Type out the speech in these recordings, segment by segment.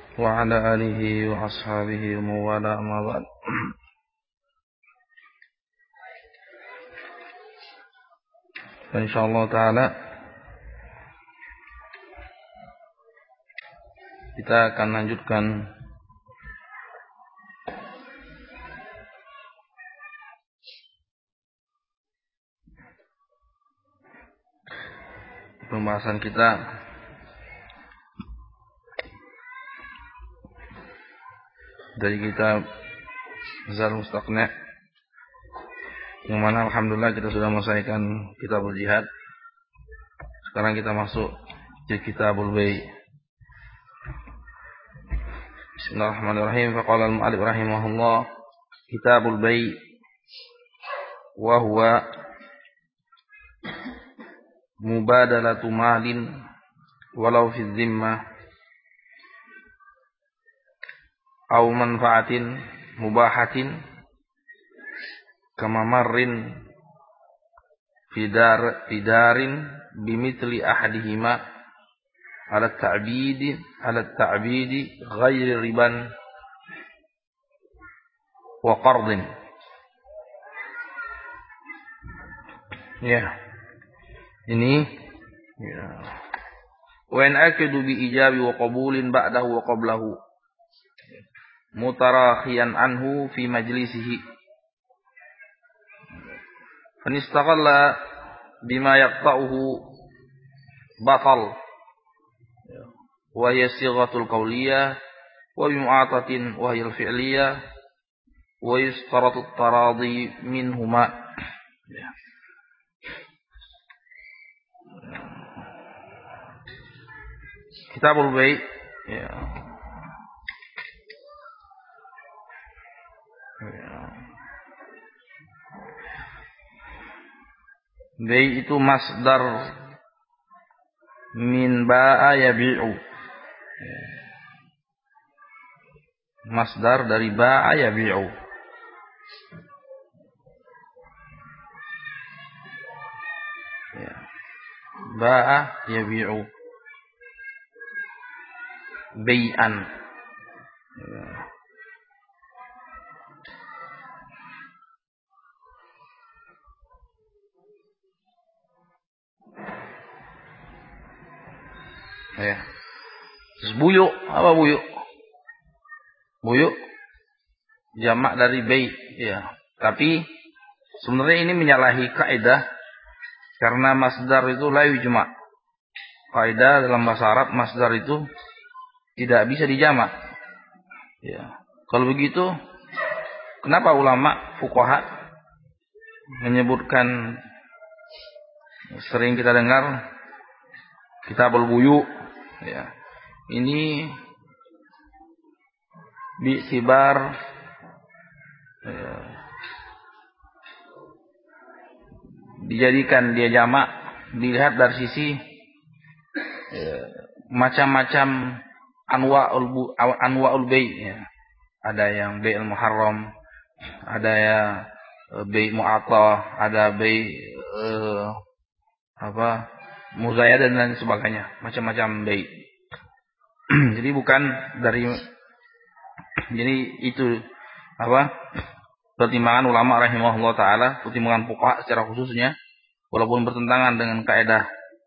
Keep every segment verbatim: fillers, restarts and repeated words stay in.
wa ala alihi wa ashabihi wa wala amma ba'd. Insyaallah taala kita akan lanjutkan pembahasan kita dari kitab Zadul Mustaqni', yang mana alhamdulillah kita sudah menyelesaikan kitabul jihad. Sekarang kita masuk di kitabul bai'. Bismillahirrahmanirrahim. Faqala al-mu'allif rahimahullah, kitabul bai' wa huwa mubadalatu malin walau fi dhimmah aw manfaatin mubahatin kama marrin fidar fidarin bimithli ahadihima ala ta'bidi ala ta'bidi ghairi riban wa qardin. Ya, ini ya, wa in akidu bi ijabi wa qabulin ba'dahu wa qablahu mutarakhiyan anhu fi majlisihi fanistaqalla bima yaqta'uhu batal wa hiya sighatul qawliyah wa bimu'atatin wa hiya al-fi'liyah wa yustaratu at-taradi minhuma. Kitabul bai', ya. Bai' itu masdar min ba'a yabi'u. Masdar dari ba'a yabi'u. Ya. Ba'a yabi'u. Bai'an. Ya. Ya. Terus buyuk, apa buyuk? Buyuk jamak dari bai', ya. Tapi sebenarnya ini menyalahi kaidah karena masdar itu la yujma'. Kaidah dalam bahasa Arab masdar itu tidak bisa dijamak. Ya. Kalau begitu, kenapa ulama fuqaha menyebutkan, sering kita dengar kitabul buyu', ya. Ini bi'tibar ya, dijadikan dia jamak, dilihat dari sisi ya, macam-macam anwa'ul anwa'ul bai', ya. Ada yang bai'ul muharram, ada ya bai' mu'athah, ada bai' eh, apa muzayyad dan lain sebagainya, macam-macam bai'. Jadi bukan dari, jadi itu apa pertimbangan ulama rahimahullah taala, pertimbangan fuqaha secara khususnya, walaupun bertentangan dengan kaidah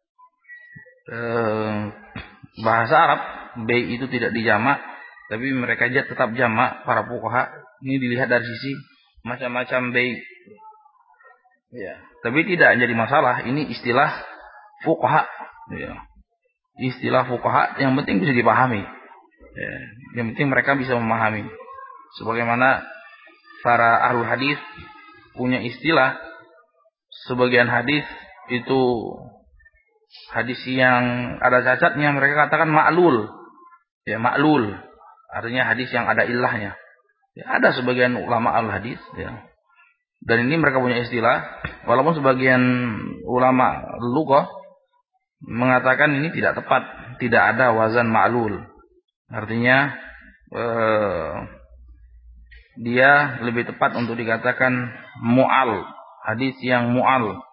eh, bahasa Arab, bai' itu tidak dijamak, tapi mereka tetap jamak para fuqaha. Ini dilihat dari sisi macam-macam bai'. Ya, tapi tidak jadi masalah, ini istilah fuqaha, ya. Istilah fuqaha yang penting bisa dipahami, ya. Yang penting mereka bisa memahami. Sebagaimana para ahlul hadis punya istilah, sebagian hadis itu hadis yang ada cacatnya mereka katakan ma'lul, ya, ma'lul artinya hadis yang ada ilahnya, ya. Ada sebagian ulama al hadis, ya. Dan ini mereka punya istilah, walaupun sebagian ulama lughah mengatakan ini tidak tepat, tidak ada wazan ma'lul. Artinya eh, dia lebih tepat untuk dikatakan mu'al, hadis yang mu'al.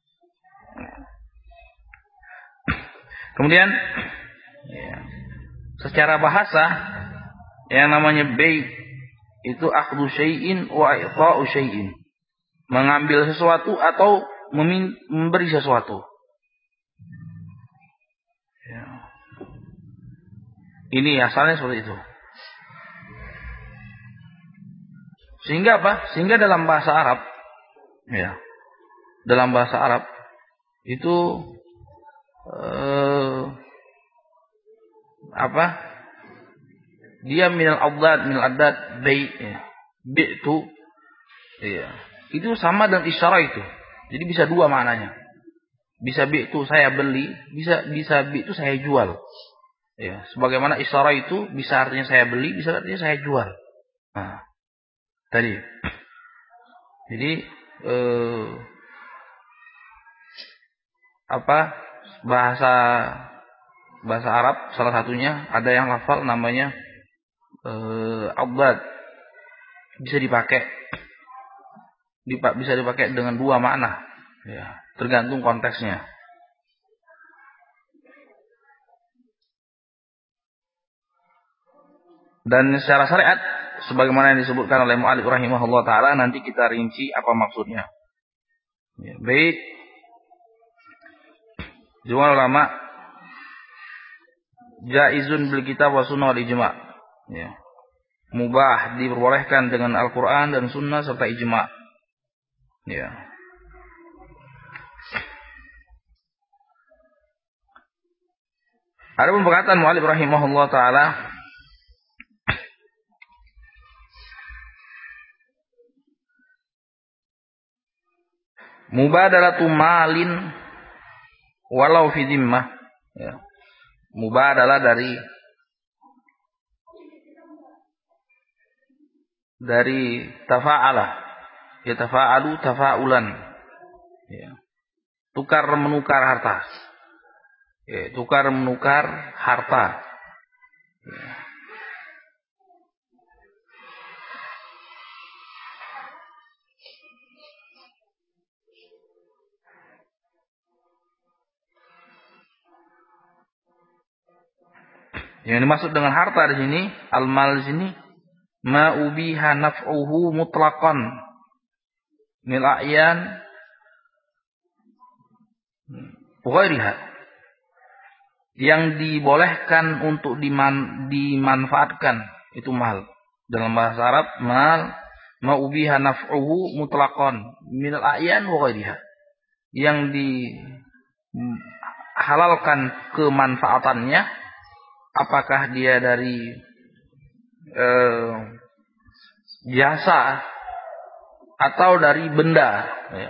Kemudian ya, secara bahasa yang namanya bai' itu akhdhu syai'in wa i'ta'u syai'in. Mengambil sesuatu atau memberi sesuatu. Ya. Ini asalnya seperti itu. Sehingga apa? Sehingga dalam bahasa Arab, ya, dalam bahasa Arab itu eh, apa? Dia minal adad, minal adad bai', ya. Bi'tu, ya. Itu sama dengan isyarah itu. Jadi bisa dua maknanya. Bisa bi'tu saya beli, bisa bisa bi'tu saya jual. Ya, sebagaimana isyarah itu bisa artinya saya beli, bisa artinya saya jual. Nah, tadi. Jadi eh, apa bahasa bahasa Arab salah satunya ada yang lafal namanya eh, abad, bisa dipakai bisa dipakai dengan dua makna, ya, tergantung konteksnya. Dan secara syariat sebagaimana yang disebutkan oleh mu'allif rahimahullah taala, nanti kita rinci apa maksudnya. Ya, baik. Jumhur ulama jaizun bil kitab wa sunnah wal ijma'. Ya. Mubah, diperbolehkan dengan Al-Qur'an dan sunnah serta ijma'. Ya. Ada perkataan mu'allif rahimahullah taala, mubadalatu malin walau fi dhimmah, ya. Mubadalah dari dari tafa'ala, ya, tafa'alu tafa'ulan, ya. Tukar menukar harta, ya, tukar menukar harta, ya. Yang dimaksud dengan harta di sini, al-mal di sini, ma ubiha naf'uhu mutlaqan mil a'yan ghairiha, yang dibolehkan untuk diman, dimanfaatkan itu mal. Dalam bahasa Arab mal ma ubiha naf'uhu mutlaqan mil a'yan ghairiha, yang dihalalkan kemanfaatannya, apakah dia dari eh, jasa atau dari benda, ya.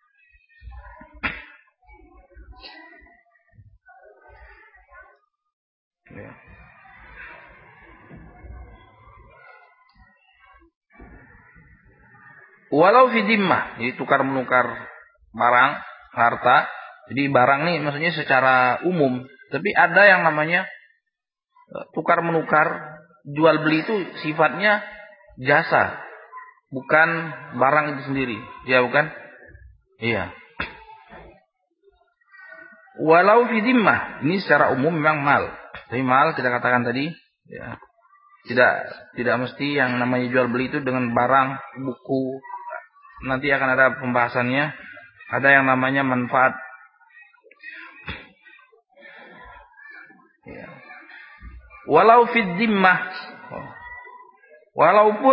Ya. Walau fi dhimmah, jadi tukar menukar barang, harta. Jadi barang nih maksudnya secara umum, tapi ada yang namanya tukar menukar, jual beli itu sifatnya jasa, bukan barang itu sendiri. Ya bukan? Iya. Walau fi dhimmah, ini secara umum memang mal. Tapi mal kita katakan tadi, ya, tidak tidak mesti yang namanya jual beli itu dengan barang, buku. Nanti akan ada pembahasannya. Ada yang namanya manfaat. Ya. Walau fi dhimmah, walaupun,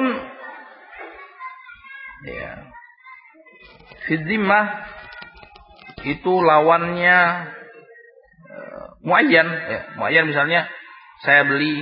ya, fi dhimmah itu lawannya uh, muayyan, ya, muayyan misalnya saya beli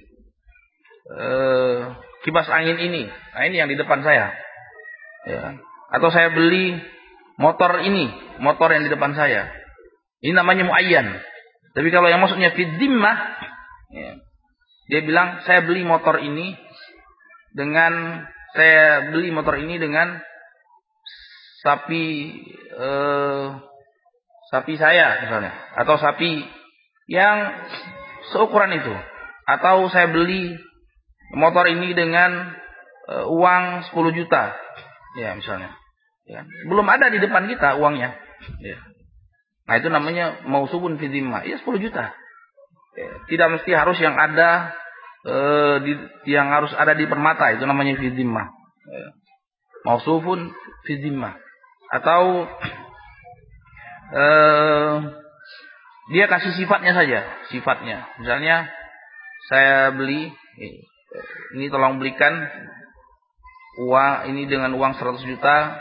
uh, kipas angin ini, nah ini yang di depan saya, ya, atau saya beli motor ini, motor yang di depan saya, ini namanya muayyan. Tapi kalau yang maksudnya fi dhimmah, ya, dia bilang saya beli motor ini dengan saya beli motor ini dengan sapi eh, sapi saya misalnya, atau sapi yang seukuran itu, atau saya beli motor ini dengan eh, uang sepuluh juta, ya misalnya, ya, belum ada di depan kita uangnya, ya. Nah itu namanya mausubun fi dhimmah, ya sepuluh juta. Ya, tidak mesti harus yang ada eh, di, yang harus ada di permata, itu namanya fi zimmah. Ya. Mausufun fi zimmah. Atau eh, dia kasih sifatnya saja, sifatnya. Misalnya saya beli, ini tolong belikan uang ini dengan uang seratus juta.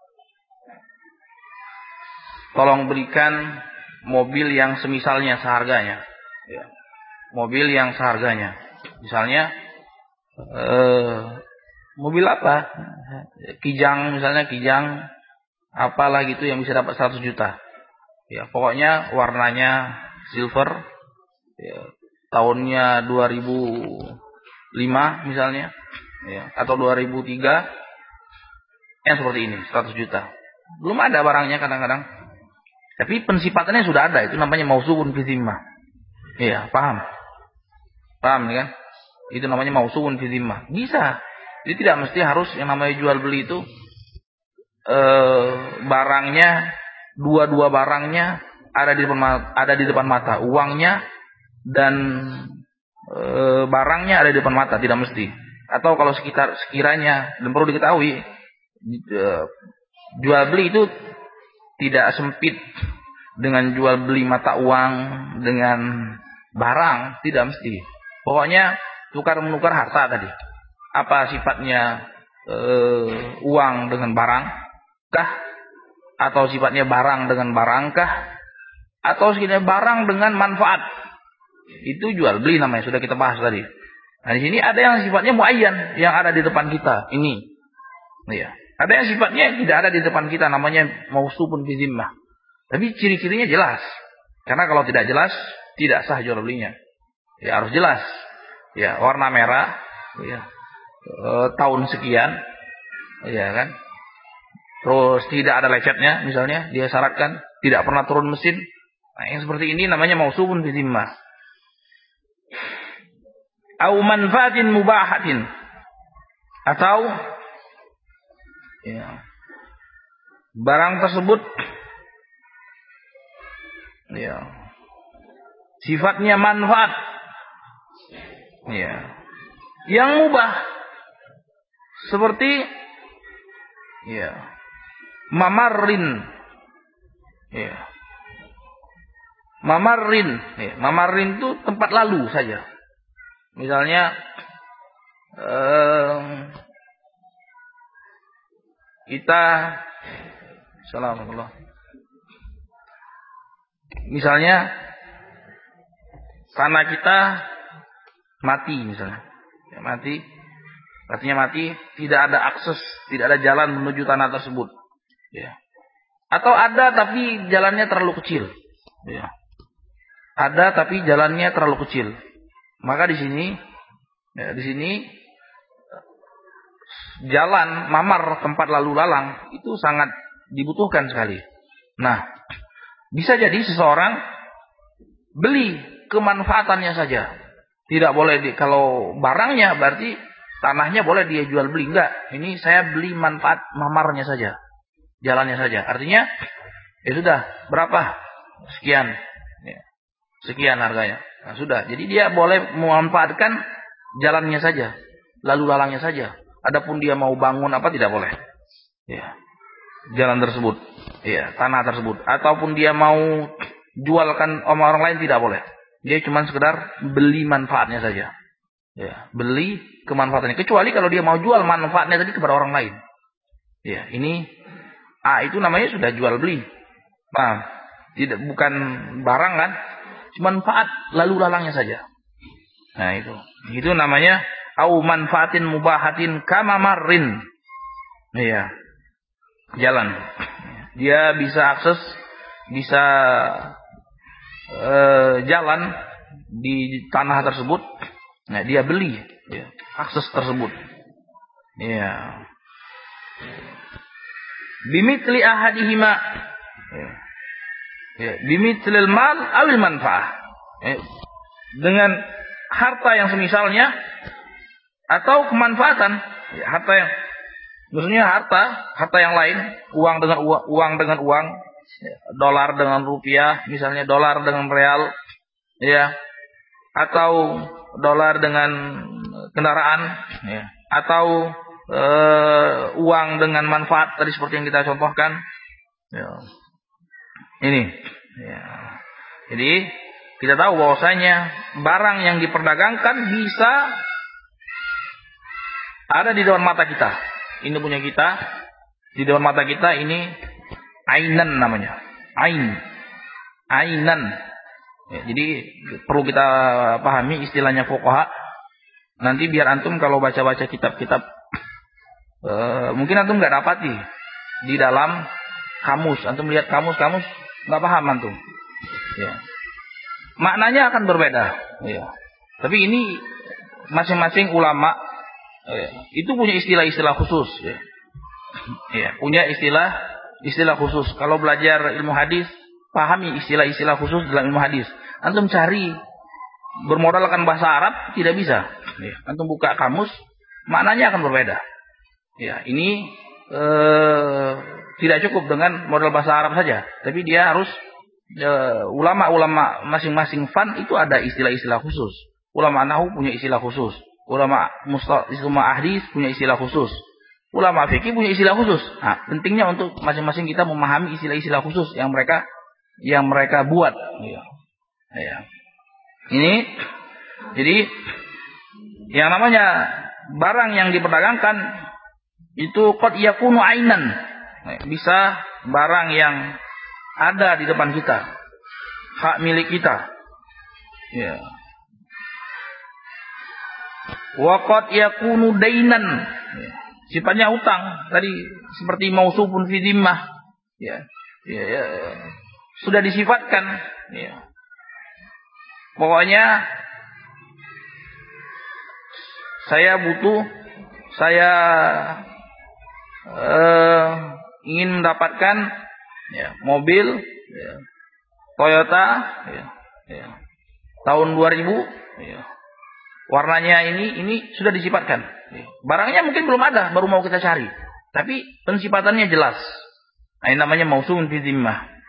Tolong berikan mobil yang semisalnya seharganya. Ya. Mobil yang seharganya. Misalnya eh, mobil apa? Kijang misalnya, Kijang apalah gitu yang bisa dapat seratus juta. Ya, pokoknya warnanya silver. Ya, tahunnya dua ribu lima misalnya, ya, atau dua ribu tiga, yang seperti ini, seratus juta. Belum ada barangnya kadang-kadang. Tapi pensifatannya sudah ada, itu namanya mausufun fi zimmah. Iya, paham? Paham kan? Itu namanya mausufun fi zimmah. Bisa. Jadi tidak mesti harus yang namanya jual beli itu eh, barangnya dua-dua barangnya ada di depan ada di depan mata, uangnya dan e, barangnya ada di depan mata, tidak mesti. Atau kalau sekitar sekiranya, dan perlu diketahui, e, jual beli itu tidak sempit dengan jual beli mata uang dengan barang, tidak mesti. Pokoknya tukar menukar harta tadi. Apa sifatnya e, uang dengan barang kah? Atau sifatnya barang dengan barang kah? Atau sifatnya barang dengan manfaat? Itu jual beli namanya, sudah kita bahas tadi. Nah, di sini ada yang sifatnya muayyan yang ada di depan kita, ini. Ya. Ada yang sifatnya tidak ada di depan kita, namanya mausufun fi zimmah. Tapi ciri-cirinya jelas. Karena kalau tidak jelas, tidak sah jual belinya. Ya, harus jelas. Ya, warna merah, ya. E, tahun sekian, ya kan? Terus tidak ada lecetnya, misalnya dia syaratkan tidak pernah turun mesin. Nah, yang seperti ini namanya mausufun fi zimmah. Au manfaatin mubahatin, atau ya, barang tersebut ya sifatnya manfaat, ya, yang mubah, seperti ya mamarrin, ya mamarrin, ya, mamarrin itu tempat lalu saja. Misalnya eh, kita Assalamualaikum. Misalnya tanah kita mati misalnya. Ya, mati. Artinya mati, tidak ada akses, tidak ada jalan menuju tanah tersebut. Ya. Atau ada tapi jalannya terlalu kecil. Ya. Ada tapi jalannya terlalu kecil. Maka di sini, ya, di sini jalan mamar, tempat lalu lalang itu sangat dibutuhkan sekali. Nah, bisa jadi seseorang beli kemanfaatannya saja. Tidak boleh di, kalau barangnya berarti tanahnya boleh dia jual beli, enggak. Ini saya beli manfaat mamarnya saja, jalannya saja. Artinya, ya sudah berapa sekian, ya, sekian harganya. Nah, sudah. Jadi dia boleh memanfaatkan jalannya saja, lalu lalangnya saja. Adapun dia mau bangun apa tidak boleh. Ya. Jalan tersebut, ya, tanah tersebut, ataupun dia mau jualkan sama orang lain tidak boleh. Dia cuma sekedar beli manfaatnya saja. Ya, beli kemanfaatannya. Kecuali kalau dia mau jual manfaatnya tadi kepada orang lain. Ya, ini ah itu namanya sudah jual beli. Nah, tidak bukan barang kan? Manfaat lalu lalangnya saja. Nah, itu. Itu namanya au manfaatin mubahatin kama marrin. Iya. Jalan. Dia bisa akses, bisa eh, jalan di tanah tersebut. Nah, dia beli ya, akses tersebut. Iya. Bimithli ahadihima. Ya. Ya, bimithlil mal awil manfaah. Ya. Dengan harta yang semisalnya atau kemanfaatan. Ya, harta yang maksudnya harta, harta yang lain, uang dengan uang, uang dengan uang, ya, dolar dengan rupiah, misalnya dolar dengan real, ya, atau dolar dengan kendaraan, ya, atau e, uang dengan manfaat tadi seperti yang kita contohkan. Ya. Ini. Ya. Jadi kita tahu bahwasanya barang yang diperdagangkan bisa ada di depan mata kita. Ini punya kita, di depan mata kita ini ainan namanya. Ain. Ainan. Ya, jadi perlu kita pahami istilahnya fuqaha. Nanti biar antum kalau baca-baca kitab-kitab e, mungkin antum nggak dapati di dalam kamus. Antum lihat kamus-kamus nggak paham antum. Ya. Maknanya akan berbeda. Ya. Tapi ini masing-masing ulama ya, itu punya istilah-istilah khusus. Ya. Ya, punya istilah istilah khusus. Kalau belajar ilmu hadis, pahami istilah-istilah khusus dalam ilmu hadis. Antum cari bermodalkan bahasa Arab tidak bisa. Ya. Antum buka kamus, maknanya akan berbeda. Ya, ini eh, tidak cukup dengan modal bahasa Arab saja, tapi dia harus eh, ulama-ulama masing-masing fan itu ada istilah-istilah khusus. Ulama nahwu punya istilah khusus. Ulama mustalah hadis punya istilah khusus. Ulama fikih punya istilah khusus. Nah, pentingnya untuk masing-masing kita memahami istilah-istilah khusus yang mereka yang mereka buat. Ya. Ya. Ini jadi yang namanya barang yang diperdagangkan itu qad yakunu ainan. Bisa barang yang ada di depan kita. Hak milik kita. Ya. Wa qad yakunu dainan. Ya. Sifatnya hutang. Tadi seperti mausufun fi dhimmah. Ya. Ya, ya. Sudah disifatkan. Ya. Pokoknya saya butuh, saya uh, ingin mendapatkan ya, mobil ya, Toyota ya, ya, tahun dua ribu, ya, warnanya ini ini sudah disifatkan. Ya. Barangnya mungkin belum ada, baru mau kita cari, tapi pensifatannya jelas. Nah, ini namanya mausufun fi dhimmah.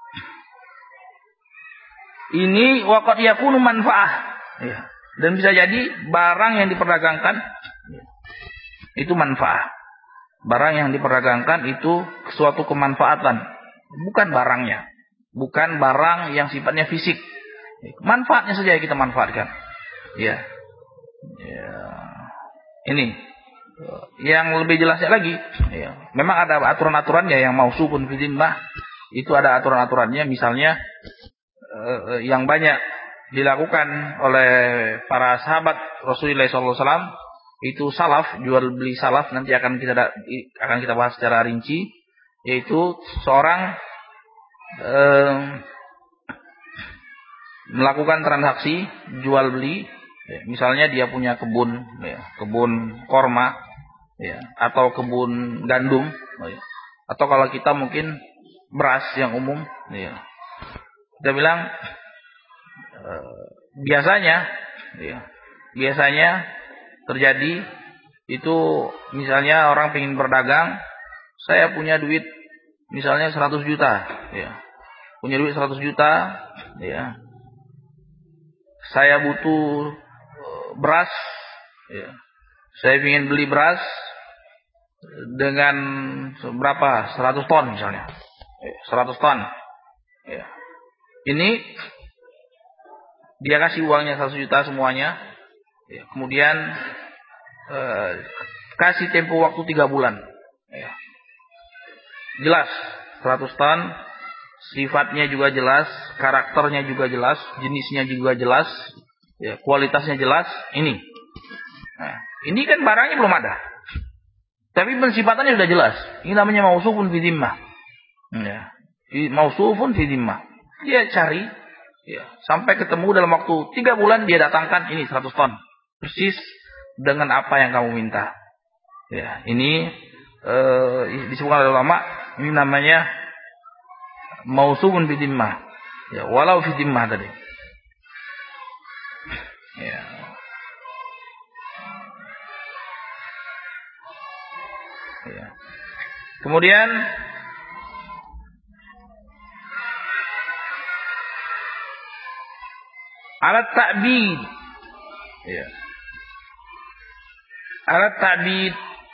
Ini waqad yakunu manfaah. Ya. Dan bisa jadi barang yang diperdagangkan ya, itu manfaah. Barang yang diperdagangkan itu suatu kemanfaatan, bukan barangnya. Bukan barang yang sifatnya fisik. Manfaatnya saja yang kita manfaatkan. Ya. Ya. Ini yang lebih jelasnya lagi, ya. Memang ada aturan-aturannya yang mausufun fi dhimmah. Itu ada aturan-aturannya, misalnya yang banyak dilakukan oleh para sahabat Rasulullah shallallahu alaihi wasallam itu salaf, jual beli salaf, nanti akan kita akan kita bahas secara rinci, yaitu seorang eh, melakukan transaksi jual beli, ya, misalnya dia punya kebun, ya, kebun korma, ya, atau kebun gandum, ya, atau kalau kita mungkin beras yang umum, ya. Kita bilang e, biasanya, ya, biasanya terjadi itu misalnya orang pengen berdagang, saya punya duit misalnya seratus juta, ya, punya duit seratus juta, ya, saya butuh e, beras, ya, saya ingin beli beras dengan berapa seratus ton misalnya, seratus ton, ya. Ini dia kasih uangnya seratus juta semuanya, ya, kemudian eh, kasih tempo waktu tiga bulan, ya. Jelas seratus ton, sifatnya juga jelas, karakternya juga jelas, jenisnya juga jelas, ya, kualitasnya jelas. Ini, nah, ini kan barangnya belum ada, tapi pensifatannya sudah jelas. Ini namanya mausufun fi dhimmah, ya, mausufun fi dhimmah. Dia cari, ya, sampai ketemu dalam waktu tiga bulan dia datangkan ini seratus ton. Persis dengan apa yang kamu minta. Ya, ini eh, disebutkan oleh ulama, ini namanya mausufun fi dhimmah. Ya, walau fi dhimmah tadi. Ya. Ya. Kemudian Alat ta'bid. Ya. Alat ta'bid.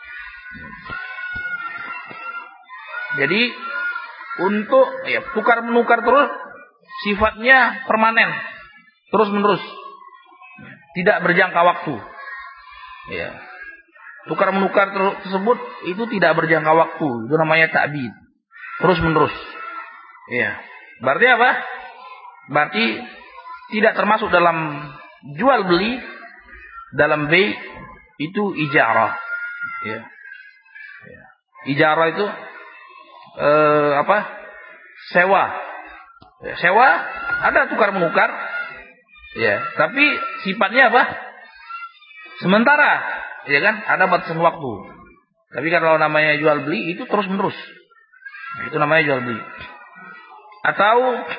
Jadi untuk ya tukar menukar terus sifatnya permanen, terus menerus, tidak berjangka waktu. Ya. Tukar menukar tersebut itu tidak berjangka waktu, itu namanya ta'bid, terus menerus. Ya. Berarti apa? Berarti tidak termasuk dalam jual beli, dalam bay itu ijarah. Ya. Ya. Ijarah itu eh, apa? Sewa. Ya, sewa ada tukar menukar. Ya, tapi sifatnya apa? Sementara, ya kan? Ada batasan waktu. Tapi kalau namanya jual beli itu terus menerus. Itu namanya jual beli. Atau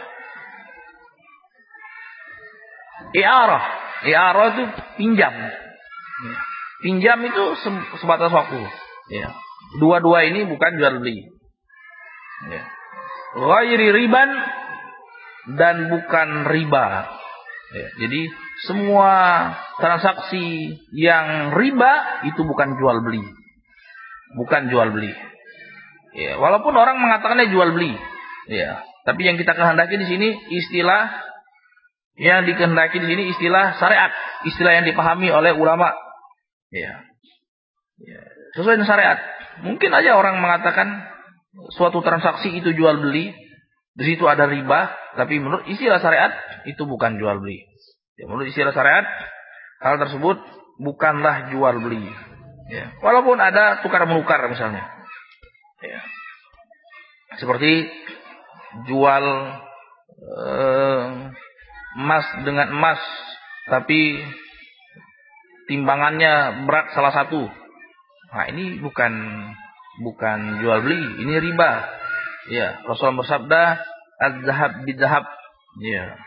i'arah. I'arah itu pinjam. Pinjam itu sebatas waktu. Ya. Dua-dua ini bukan jual beli. Ya. Ghairi riban dan bukan riba. Ya. Jadi semua transaksi yang riba itu bukan jual beli. Bukan jual beli. Ya. Walaupun orang mengatakannya jual beli. Ya. Tapi yang kita kehendaki di sini istilah yang dikehendaki di sini istilah syariat, istilah yang dipahami oleh ulama. Ya. Ya. Sesuai dengan syariat. Mungkin aja orang mengatakan suatu transaksi itu jual beli, di situ ada riba, tapi menurut istilah syariat itu bukan jual beli. Ya, menurut istilah syariat hal tersebut bukanlah jual beli. Ya. Walaupun ada tukar menukar misalnya. Ya. Seperti jual eh, emas dengan emas, tapi timbangannya berat salah satu. Nah, ini bukan bukan jual beli, ini riba. Ya, Rasulullah bersabda, "Az-zahab bid-zahab." Ya.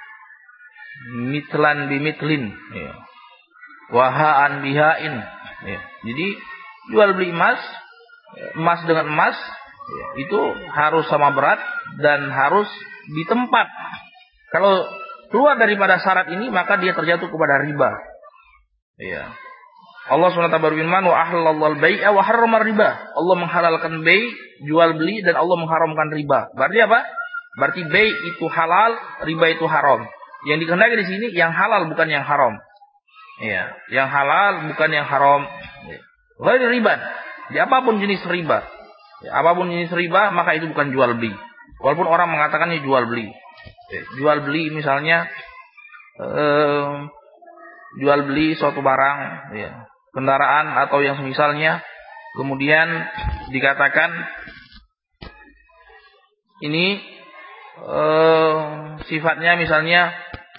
Mitlan bimitlin. Ya. Wahaan bihain. Ya. Jadi jual beli emas, emas dengan emas, ya, itu harus sama berat dan harus di tempat. Kalau keluar daripada syarat ini, maka dia terjatuh kepada riba. Ya. Allah subhanahu wa taala berfirman, wa ahallallahu al-bai'a wa harrama riba. Allah menghalalkan bai, jual beli, dan Allah mengharamkan riba. Berarti apa? Berarti bai itu halal, riba itu haram. Yang dikehendaki di sini yang halal bukan yang haram. Ya, yang halal bukan yang haram. Ghairi riba. Di apapun jenis riba. Ya, apapun jenis riba, maka itu bukan jual beli. Walaupun orang mengatakannya jual beli. Ya, jual beli misalnya eh, jual beli suatu barang, ya, kendaraan atau yang semisalnya, kemudian dikatakan ini eh, sifatnya misalnya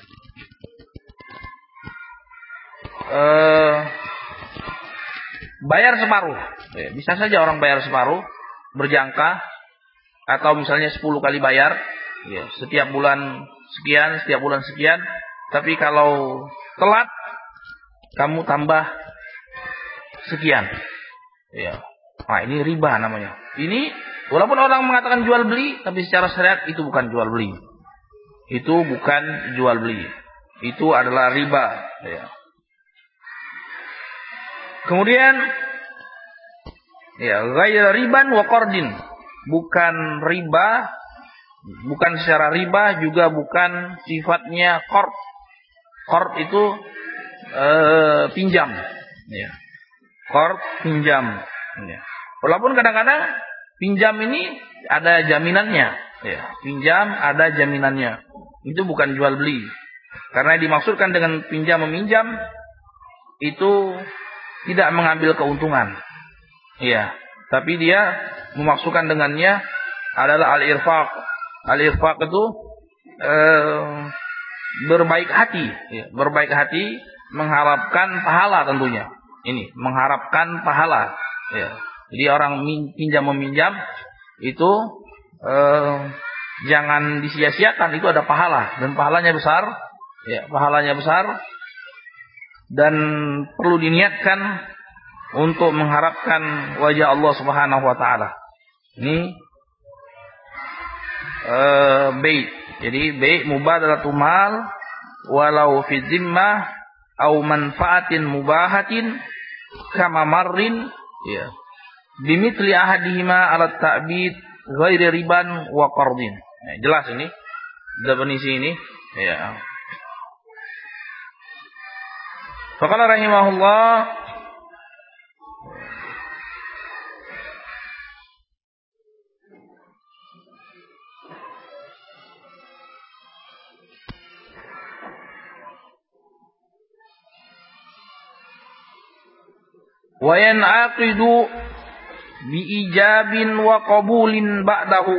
eh, bayar separuh. Ya, bisa saja orang bayar separuh, berjangka, atau misalnya sepuluh kali bayar, ya, setiap bulan sekian, setiap bulan sekian. Tapi kalau telat, kamu tambah sekian. Ya. Nah, ini riba namanya. Ini walaupun orang mengatakan jual beli, tapi secara syariat itu bukan jual beli. Itu bukan jual beli. Itu adalah riba. Ya. Kemudian, ya, ghairu riban wa qardin. Bukan riba, bukan secara riba, juga bukan sifatnya qard. Qard itu e, pinjam. Ya. Qard pinjam. Ya. Walaupun kadang-kadang pinjam ini ada jaminannya. Ya. Pinjam ada jaminannya. Itu bukan jual beli. Karena dimaksudkan dengan pinjam meminjam itu tidak mengambil keuntungan. Iya, tapi dia memasukkan dengannya adalah al-irfaq. Al-irfaq itu eh, berbaik hati, ya, berbaik hati mengharapkan pahala tentunya. Ini mengharapkan pahala. Ya. Jadi orang pinjam meminjam itu eh, jangan disia-siakan, itu ada pahala dan pahalanya besar. Ya, pahalanya besar. Dan perlu diniatkan untuk mengharapkan wajah Allah Subhanahu wa taala. Ini eh bai. Jadi bai mubadalatul mal walau fi zimmah au manfaatin mubahatin kama marrin ya bimithli ahadihima ala ta'bid ghairi riban wa qardin. Nah, jelas ini definisi ini ya. Faqala rahimahullah wa yan'aqidu bi ijabin wa qabulin ba'dahu.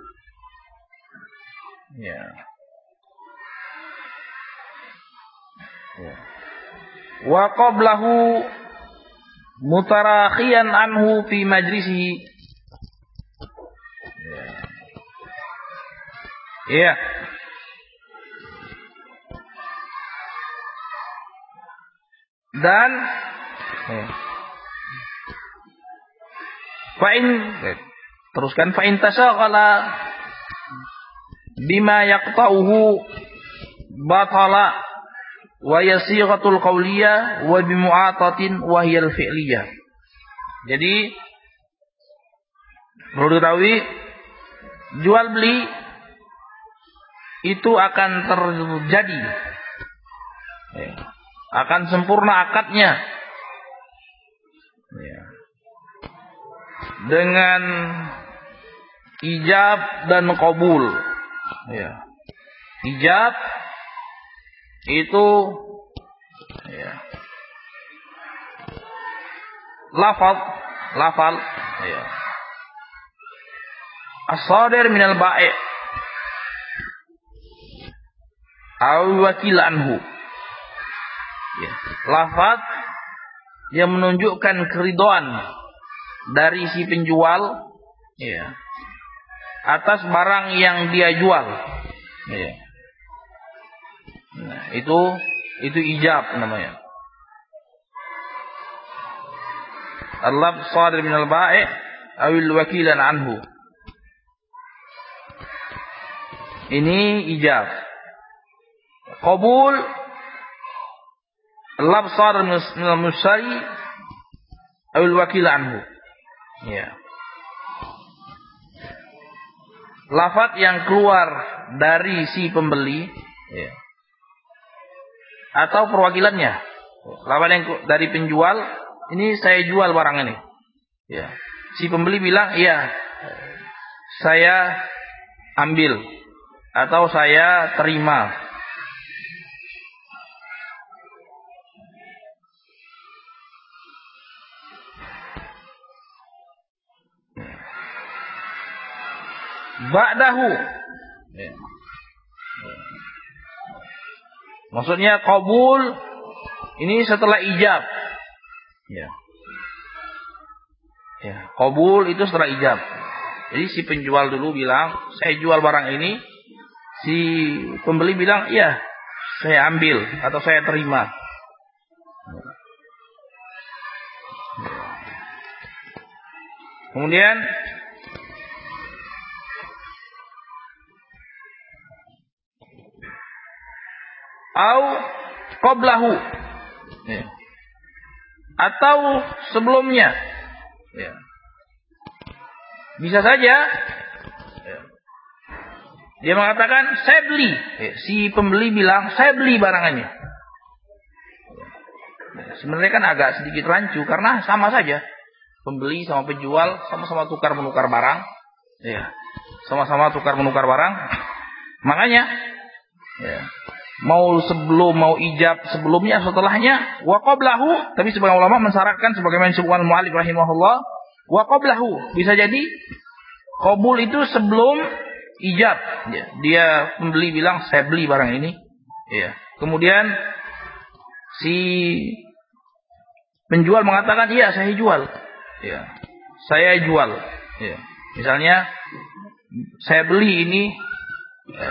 Ya. Ya. Wa qablahu mutarakhiyan anhu fi majlisihi. Ya. Ya. Dan ya. Fa'in teruskan fa'in tasaghala bima yaqta'uhu batala wa yasighatul qawliyah wa bimu'atatin wa hiyal fi'liyah. Jadi perlu diketahui jual beli itu akan terjadi ya, akan sempurna akadnya ya, dengan ijab dan qabul ya. Ijab itu ya, lafaz lafal ya, as-sadir minal ba'i' aw wakil anhu ya, lafaz yang menunjukkan keridhaan dari si penjual ya, atas barang yang dia jual ya. Nah, itu itu ijab namanya. Al-lafz sadir min al-ba'i' awil wakilan anhu. Ini ijab. Qabul al-lafz sadir min al-mushtari awil wakil anhu. Ya. Lafaz yang keluar dari si pembeli ya, atau perwakilannya. Lafaz yang dari penjual, ini saya jual barang ini ya. Si pembeli bilang iya saya ambil atau saya terima. Ba'dahu ya. Maksudnya qabul ini setelah ijab ya. Ya, qabul itu setelah ijab. Jadi si penjual dulu bilang saya jual barang ini, si pembeli bilang iya saya ambil atau saya terima. Kemudian au qablahu ya, atau sebelumnya ya. Bisa saja ya, dia mengatakan saya beli ya, si pembeli bilang saya beli barangannya ya. Sebenarnya kan agak sedikit rancu karena sama saja pembeli sama penjual sama-sama tukar menukar barang ya, sama-sama tukar menukar barang. Makanya ya, mau sebelum mau ijab sebelumnya setelahnya wa qablahu, tapi sebagian ulama mensyaratkan sebagaimana disebutkan mu'allif rahimahullah wa qablahu, bisa jadi qabul itu sebelum ijab ya. Dia pembeli bilang saya beli barang ini ya. Kemudian si penjual mengatakan iya saya jual ya. Saya jual ya. Misalnya saya beli ini ya,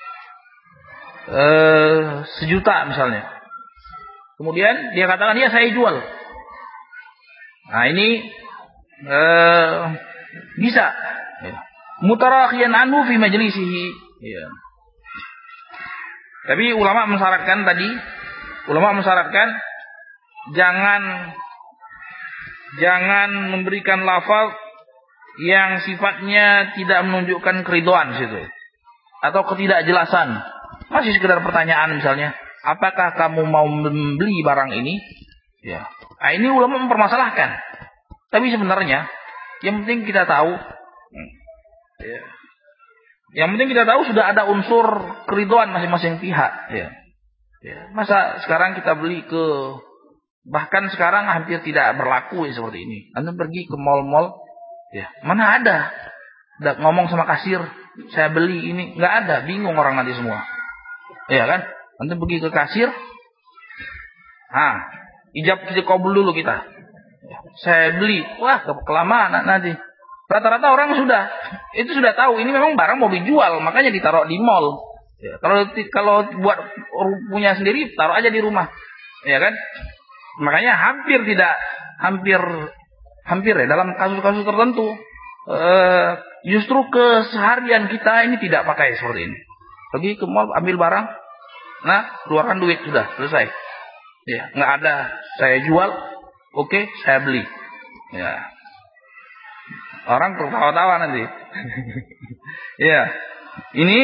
Uh, sejuta misalnya. Kemudian dia katakan ya saya jual. Nah ini uh, bisa ya. Mutarakhiyan anhu fi majlisihi ya. Tapi ulama mensyaratkan tadi, ulama mensyaratkan jangan jangan memberikan lafaz yang sifatnya tidak menunjukkan keridhaan situ atau ketidakjelasan. Masih sekedar pertanyaan misalnya, apakah kamu mau membeli barang ini? Ya. Nah, ini ulama mempermasalahkan. Tapi sebenarnya yang penting kita tahu, ya. Yang penting kita tahu sudah ada unsur keridhaan masing-masing pihak. Ya. Ya. Masa sekarang kita beli ke, bahkan sekarang hampir tidak berlaku ya, seperti ini. Anda pergi ke mal-mal, ya, mana ada, ada ngomong sama kasir, saya beli ini, nggak ada, bingung orang nanti semua, ya kan? Nanti pergi ke kasir, ah, ijab kita kabul dulu kita, ya, saya beli, wah kelamaan nanti. Rata-rata orang sudah, itu sudah tahu ini memang barang mau dijual, makanya ditaruh di mal. Ya, kalau kalau buat punya sendiri, taruh aja di rumah, ya kan? Makanya hampir tidak, hampir Hampir ya dalam kasus-kasus tertentu eh, justru keseharian kita ini tidak pakai seperti ini. Pergi ke mall ambil barang, nah keluarkan duit sudah selesai. Ya, nggak ada saya jual, oke okay, saya beli. Ya, orang tertawa-tawa nanti. Ya, ini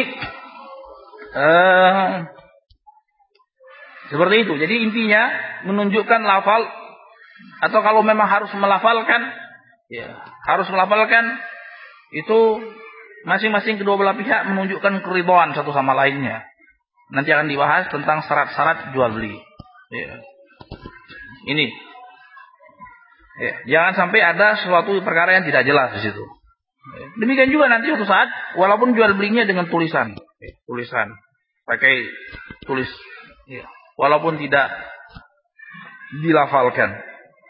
eh, seperti itu. Jadi intinya menunjukkan lafal. Atau kalau memang harus melafalkan, ya, harus melafalkan itu masing-masing kedua belah pihak menunjukkan keridhaan satu sama lainnya. Nanti akan dibahas tentang syarat-syarat jual beli. Ya. Ini, ya, jangan sampai ada suatu perkara yang tidak jelas di situ. Demikian juga nanti suatu saat, walaupun jual belinya dengan tulisan, ya, tulisan, pakai tulis, ya, walaupun tidak dilafalkan.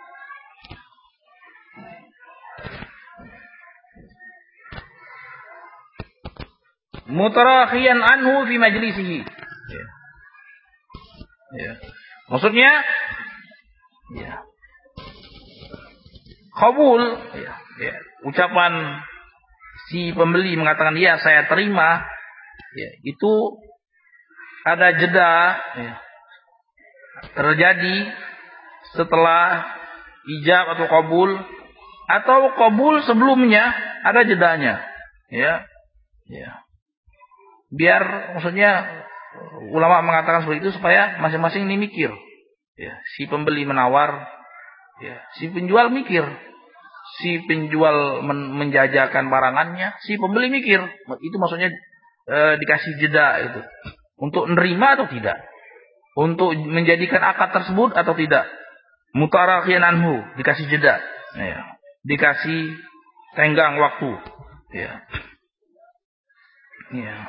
Mutarakhiyan anhu fi majlisihi. Ya. Ya. Maksudnya, ya, qabul, ya, ya, ucapan si pembeli mengatakan ya saya terima, ya, itu ada jeda, ya, terjadi setelah ijab atau qabul, atau qabul sebelumnya ada jedanya, ya, ya. Biar maksudnya ulama mengatakan seperti itu supaya masing-masing ini mikir, ya, si pembeli menawar, ya, si penjual mikir, si penjual men menjajakan barangannya, si pembeli mikir, itu maksudnya e, dikasih jeda itu untuk menerima atau tidak, untuk menjadikan akad tersebut atau tidak. Mutarakhiyan anhu, dikasih jeda, ya, dikasih tenggang waktu, ya. Ya.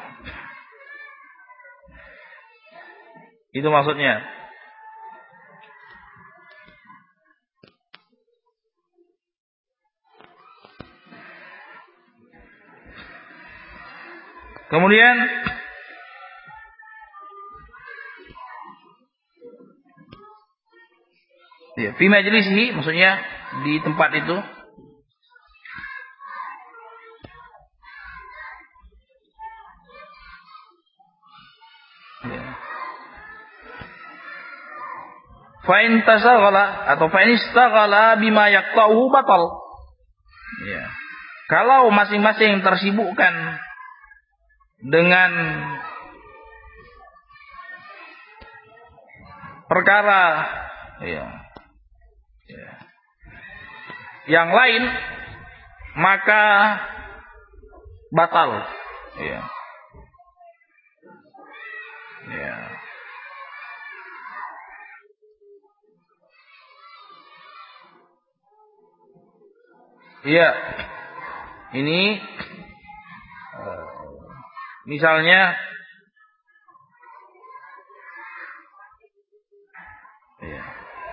Itu maksudnya. Kemudian ya, fi majlisihi maksudnya di tempat itu. Fa'in tasaghala atau fa'in istaghala bima yaqta'uhu batal. Ya. Kalau masing-masing tersibukkan dengan perkara, ya, ya, yang lain, maka batal. Ya. Ya. Iya, ini uh, misalnya, ya,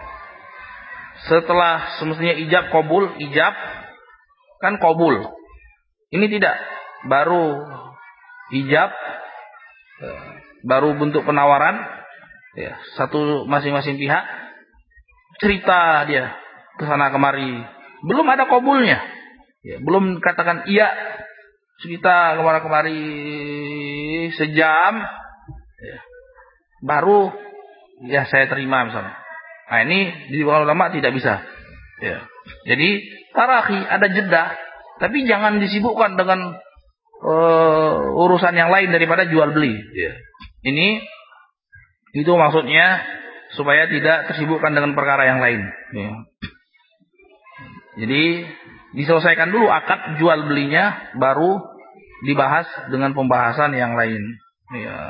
setelah semestinya ijab qabul, ijab kan qabul, ini tidak, baru ijab, uh, baru bentuk penawaran, ya, satu masing-masing pihak cerita dia ke sana kemari. Belum ada qabulnya, ya, belum katakan iya, cerita kemana kemari sejam, ya. baru ya saya terima misalnya. Nah, ini di ulama tidak bisa. Ya. Jadi tarahi ada jeda, tapi jangan disibukkan dengan uh, urusan yang lain daripada jual beli. Ya. Ini itu maksudnya supaya tidak tersibukkan dengan perkara yang lain. Ya. Jadi diselesaikan dulu akad jual belinya, baru dibahas dengan pembahasan yang lain. Ya.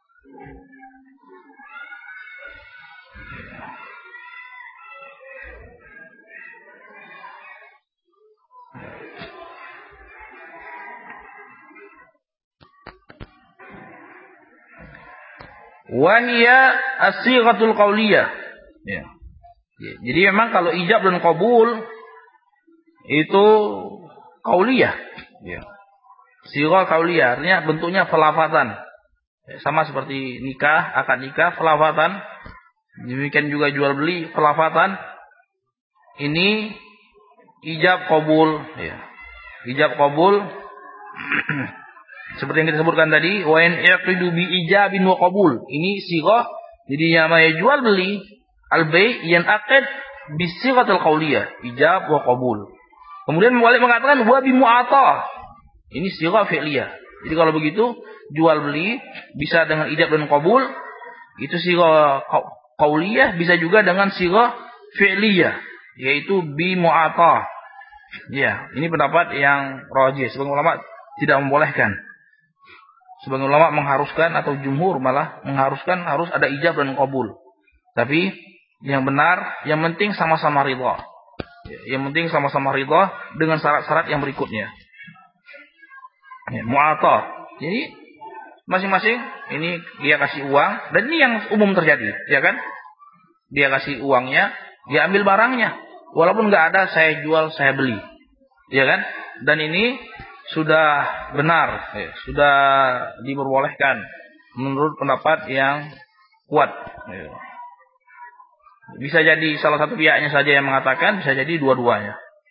Wahia as-sighatul qauliyah. Ya. Jadi memang kalau ijab dan qabul itu qauliyah. Ya. Sighah qauliyah artinya bentuknya pelafatan. Ya, sama seperti nikah, akad nikah pelafatan. Demikian juga jual beli pelafatan. Ini ijab qabul. Ya. Ijab qabul seperti yang kita sebutkan tadi, wa in yaqidu bi ijabin wa qabul. Ini sighah, jadi namanya jual beli al-bai' yang aqid bi sighatil qauliyah, ijab wa qabul. Kemudian Mu'allif mengatakan wa bi mu'atah. Ini sighah fi'liyah. Jadi kalau begitu jual beli bisa dengan ijab dan qabul, itu sighah qauliyah, bisa juga dengan sighah fi'liyah, yaitu bi mu'atah. Ya, ini pendapat yang rajih. Sebagian ulama tidak membolehkan. Sebagian ulama mengharuskan, atau jumhur malah mengharuskan harus ada ijab dan qabul. Tapi yang benar, yang penting sama-sama ridha. Yang penting sama-sama ridha dengan syarat-syarat yang berikutnya. Ya, mu'atah. Jadi masing-masing ini dia kasih uang, dan ini yang umum terjadi, ya kan? Dia kasih uangnya, dia ambil barangnya. Walaupun nggak ada, saya jual, saya beli. Ya kan? Dan ini sudah benar, ya, sudah diperbolehkan menurut pendapat yang kuat. Ya. Bisa jadi salah satu pihaknya saja yang mengatakan, bisa jadi dua-duanya.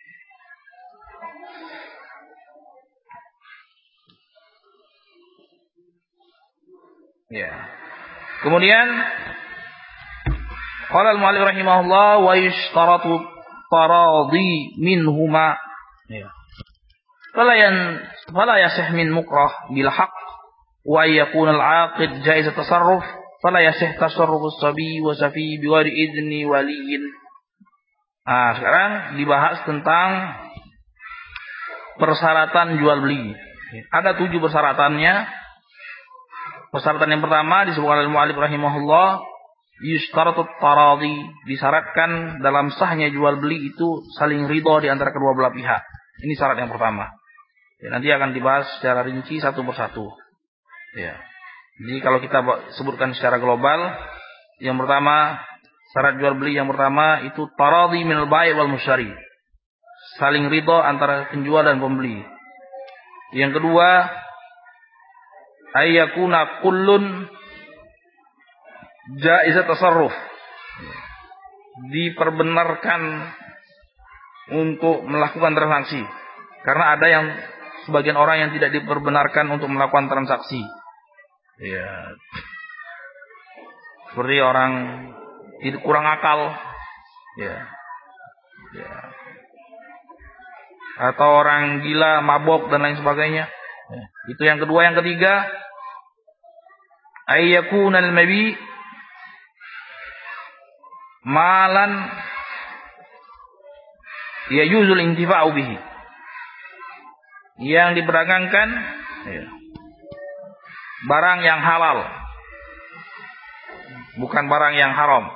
Ya. Kemudian qala al-mu'allif rahimahullah wa yushtaratu taradi minhuma. Ya. Fala yan fala yasih min mukrah bil haqq wa yakun al-'aqid jaiz at-tasarruf fala yasih tasarruf as-sabi wa safi bi ghairi idzni waliyin. Ah, sekarang dibahas tentang persyaratan jual beli. Ada tujuh persyaratannya. Persyaratan yang pertama disebutkan oleh mu'allif rahimahullah, yushtaratu taradi, disyaratkan dalam sahnya jual beli itu saling ridha di antara kedua belah pihak. Ini syarat yang pertama. Ya, nanti akan dibahas secara rinci satu persatu. Ya. Jadi kalau kita sebutkan secara global, yang pertama, syarat jual beli yang pertama itu taradi minal bai' wal musyari. Saling ridha antara penjual dan pembeli. Yang kedua, ayyakuna kullun jaizat tasarruf. Diperbenarkan untuk melakukan transaksi. Karena ada yang sebagian orang yang tidak diperbenarkan untuk melakukan transaksi. Ya. Seperti orang kurang akal. Ya. Ya. Atau orang gila, mabok dan lain sebagainya. Ya. Itu yang kedua. Yang ketiga, ayyakunal mabi malan yajuzul intifa'u bihi. Yang diperdagangkan ya, barang yang halal, bukan barang yang haram.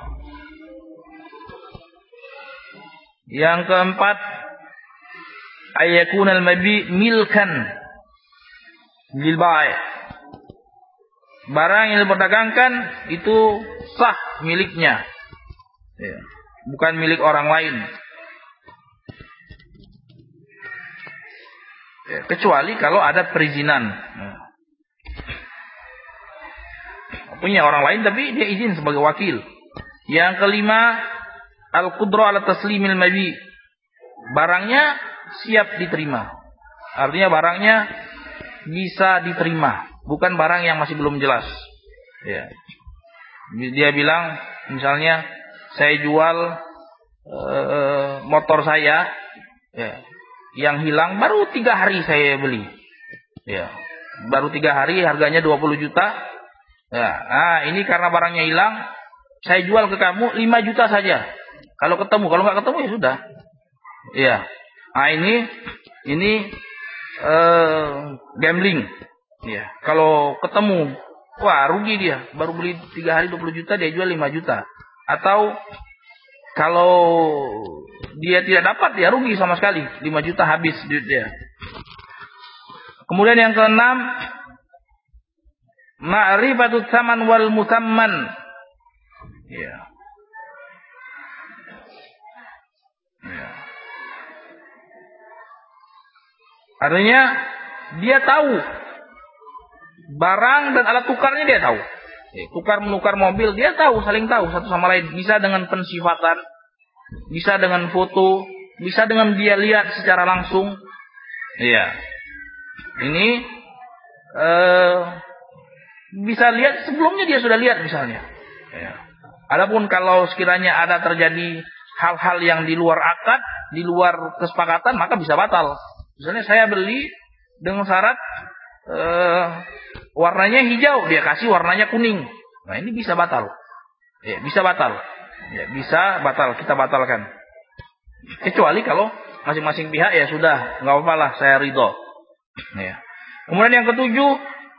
Yang keempat, ayyakunal mabi milkan lil bai'. Barang yang diperdagangkan itu sah miliknya, ya, bukan milik orang lain. Ya, kecuali kalau ada perizinan. Ya. Punya orang lain tapi dia izin sebagai wakil. Yang kelima, al-qudrah ala taslimil mabi. Barangnya siap diterima. Artinya barangnya bisa diterima, bukan barang yang masih belum jelas. Ya. Dia bilang misalnya saya jual e, motor saya ya, yang hilang baru tiga hari saya beli. Ya, baru tiga hari harganya dua puluh juta. Ya, nah ini karena barangnya hilang, saya jual ke kamu lima juta saja. Kalau ketemu, kalau nggak ketemu ya sudah. Ya, nah ini ini e, gambling. Ya, kalau ketemu, wah rugi dia. Baru beli tiga hari dua puluh juta, dia jual lima juta. Atau kalau dia tidak dapat, ya rugi sama sekali. lima juta habis duit dia. Kemudian yang keenam, ma'rifatut tsaman wal musamman. Ya. Ya. Artinya dia tahu barang dan alat tukarnya, dia tahu. Tukar menukar mobil, dia tahu, saling tahu satu sama lain. Bisa dengan pensifatan, bisa dengan foto, bisa dengan dia lihat secara langsung. Iya. Ini eh, bisa lihat sebelumnya dia sudah lihat misalnya. Ya. Adapun kalau sekiranya ada terjadi hal-hal yang di luar akad, di luar kesepakatan, maka bisa batal. Misalnya saya beli dengan syarat eh, warnanya hijau, dia kasih warnanya kuning. Nah ini bisa batal. Ya, bisa batal. Ya, bisa batal, kita batalkan. Kecuali kalau masing-masing pihak ya sudah, nggak apa-apa lah, saya ridho. Ya. Kemudian yang ketujuh,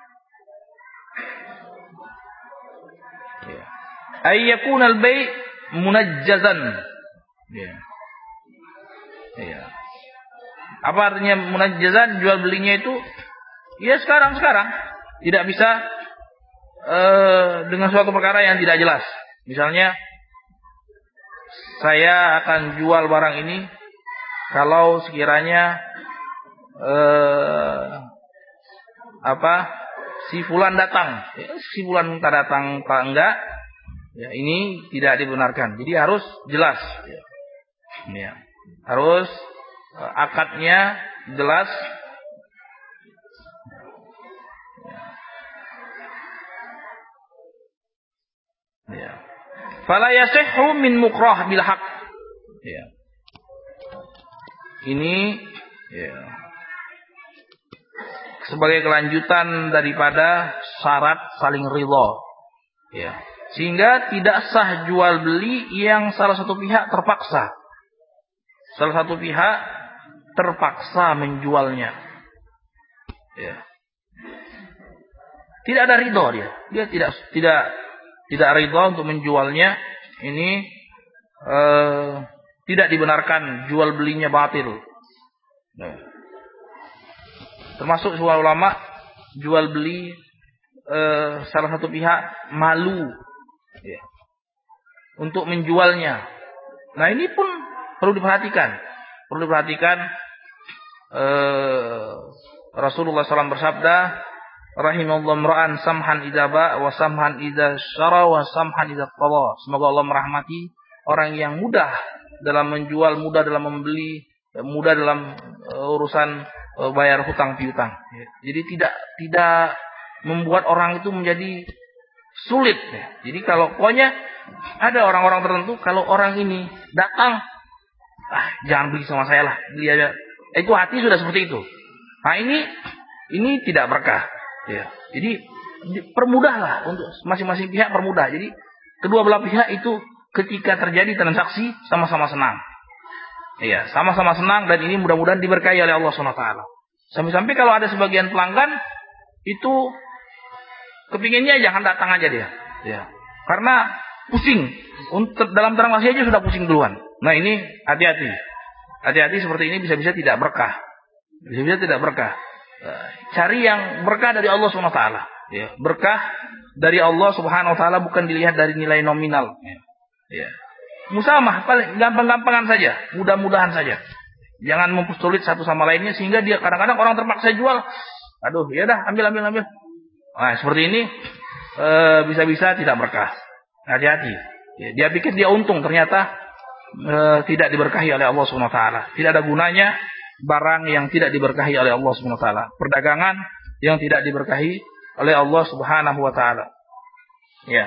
ya, ayyakun al-bay' munajjazan. Ya. Ya. Apa artinya munajjazan? Jual belinya itu ya sekarang-sekarang, tidak bisa uh, dengan suatu perkara yang tidak jelas. Misalnya saya akan jual barang ini kalau sekiranya uh, apa si fulan datang, ya, si fulan tak datang tak enggak, ya ini tidak dibenarkan. Jadi harus jelas, ya. Ya. Harus uh, akadnya jelas. Ya. Fala yasihhu min mukrah bil haqq. Ya. Ini ya, sebagai kelanjutan daripada syarat saling ridha. Ya. Sehingga tidak sah jual beli yang salah satu pihak terpaksa. Salah satu pihak terpaksa menjualnya. Ya. Tidak ada ridha dia. Dia tidak tidak tidak ridha untuk menjualnya. Ini eh, tidak dibenarkan, jual belinya batil. Nah. Termasuk sebuah ulama jual beli eh, salah satu pihak malu, ya, untuk menjualnya. Nah ini pun perlu diperhatikan. Perlu diperhatikan. Eh, Rasulullah shallallahu alaihi wasallam bersabda, rahimallahu imra'an samhan idza ba wa samhan idza syara wa samhan idza qada. Semoga Allah merahmati orang yang mudah dalam menjual, mudah dalam membeli, mudah dalam uh, urusan uh, bayar hutang piutang. Ya. Jadi tidak tidak membuat orang itu menjadi sulit. Ya. Jadi kalau pokoknya ada orang-orang tertentu, kalau orang ini datang, ah jangan beli sama saya lah, beli aja. Itu hati sudah seperti itu. Nah ini ini tidak berkah. Ya. Jadi permudahlah untuk masing-masing pihak, permudah. Jadi kedua belah pihak itu ketika terjadi transaksi sama-sama senang. Iya, sama-sama senang, dan ini mudah-mudahan diberkahi oleh Allah subhanahu wa taala. Sampai-sampai kalau ada sebagian pelanggan itu kepinginnya jangan datang aja dia. Ya. Karena pusing. Untuk dalam transaksi aja sudah pusing duluan. Nah, ini hati-hati. Hati-hati, seperti ini bisa-bisa tidak berkah. Bisa-bisa tidak berkah. Cari yang berkah dari Allah subhanahu wa taala. Ya, berkah dari Allah subhanahu wa taala bukan dilihat dari nilai nominal. Ya. Musamah, paling gampang-gampangan saja, mudah-mudahan saja. Jangan mempersulit satu sama lainnya sehingga dia kadang-kadang orang terpaksa jual. Aduh, ya dah, ambil ambil ambil. Nah, seperti ini e, bisa-bisa tidak berkah. Hati-hati. Ya, dia pikir dia untung, ternyata e, tidak diberkahi oleh Allah subhanahu wa taala. Tidak ada gunanya barang yang tidak diberkahi oleh Allah subhanahu wa taala. Perdagangan yang tidak diberkahi oleh Allah subhanahu wa taala. Ya.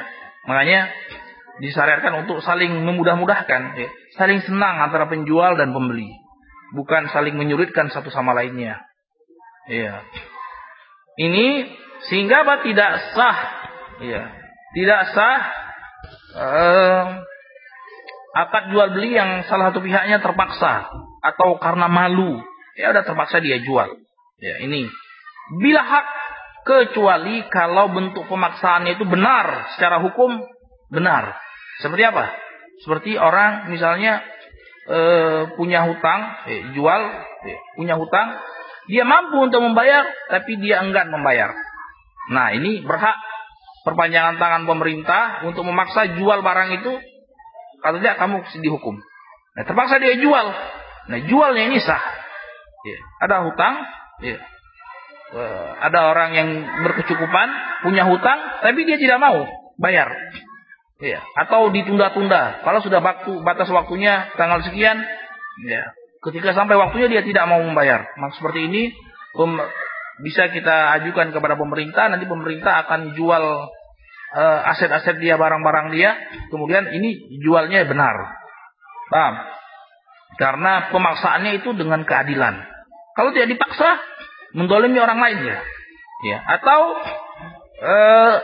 Makanya disyariatkan untuk saling memudah-mudahkan, ya. Saling senang antara penjual dan pembeli, bukan saling menyulitkan satu sama lainnya. Ya. Ini sehingga apa? Tidak sah, ya. Tidak sah eh, akad jual beli yang salah satu pihaknya terpaksa atau karena malu, ya udah terpaksa dia jual. Ya, ini bila hak, kecuali kalau bentuk pemaksaannya itu benar secara hukum, benar. Seperti apa? Seperti orang misalnya e, punya hutang, eh, jual, eh, punya hutang, dia mampu untuk membayar, tapi dia enggan membayar. Nah, ini berhak perpanjangan tangan pemerintah untuk memaksa jual barang itu. Kalau tidak, kamu dihukum. Nah, terpaksa dia jual. Nah, jualnya ini sah. Ya. Ada hutang, ya. Uh, ada orang yang berkecukupan, punya hutang, tapi dia tidak mau bayar. Ya. Atau ditunda-tunda. Kalau sudah waktu, batas waktunya tanggal sekian, ya. Ketika sampai waktunya dia tidak mau membayar. Maka seperti ini pem, bisa kita ajukan kepada pemerintah. Nanti pemerintah akan jual uh, aset-aset dia, barang-barang dia. Kemudian ini jualnya benar. Paham? Karena pemaksaannya itu dengan keadilan. Kalau tidak dipaksa, mendolimi orang lain ya. Ya. Atau uh,